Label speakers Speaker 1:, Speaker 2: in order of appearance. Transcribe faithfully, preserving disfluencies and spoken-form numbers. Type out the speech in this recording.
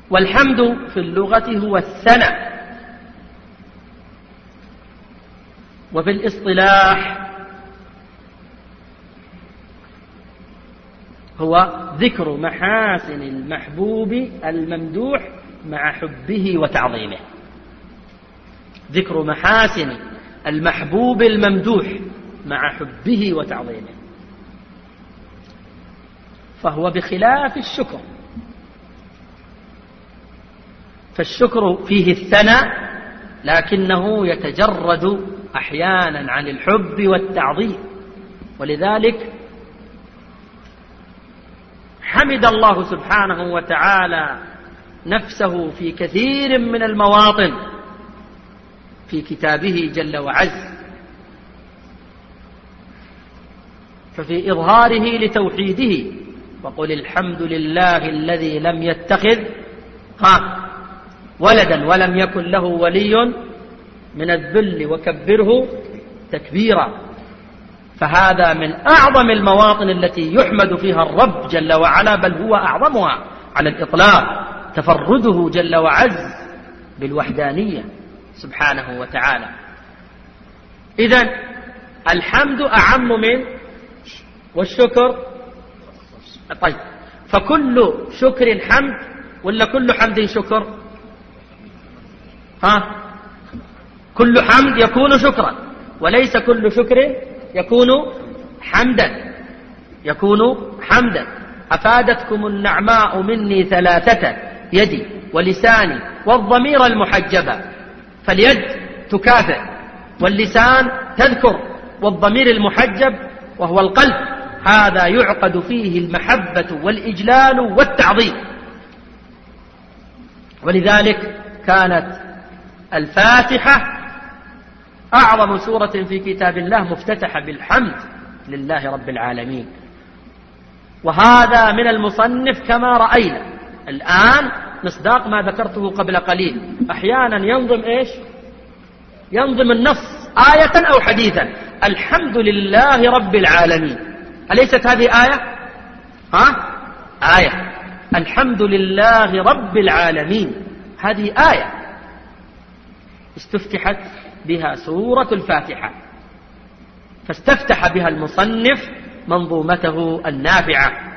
Speaker 1: والحمد في اللغة هو الثناء، وفي الاصطلاح هو ذكر محاسن المحبوب الممدوح مع حبه وتعظيمه. ذكر محاسن المحبوب الممدوح مع حبه وتعظيمه، فهو بخلاف الشكر، فالشكر فيه الثناء لكنه يتجرد أحيانا عن الحب والتعظيم. ولذلك حمد الله سبحانه وتعالى نفسه في كثير من المواطن في كتابه جل وعز، ففي إظهاره لتوحيده وقل الحمد لله الذي لم يتخذ ولدا ولم يكن له ولي من الذل وكبره تكبيرا. فهذا من أعظم المواطن التي يحمد فيها الرب جل وعلا، بل هو أعظمها على الإطلاق، تفرده جل وعز بالوحدانية سبحانه وتعالى. إذن الحمد أعم من والشكر. طيب، فكل شكر حمد ولا كل حمد شكر؟ ها، كل حمد يكون شكرا، وليس كل شكر يكون حمدا. يكون حمدا. أفادتكم النعماء مني ثلاثة، يدي ولساني والضمير المحجبة. فاليد تكافئ، واللسان تذكر، والضمير المحجب وهو القلب هذا يعقد فيه المحبة والإجلال والتعظيم. ولذلك كانت الفاتحة أعظم سورة في كتاب الله مفتتحة بالحمد لله رب العالمين. وهذا من المصنف كما رأينا الآن مصداق ما ذكرته قبل قليل. أحيانا ينظم إيش؟ ينظم النص آية أو حديثا. الحمد لله رب العالمين، أليست هذه آية؟ ها؟ آية. الحمد لله رب العالمين هذه آية استفتحت بها سورة الفاتحة، فاستفتح بها المصنف منظومته النافعة.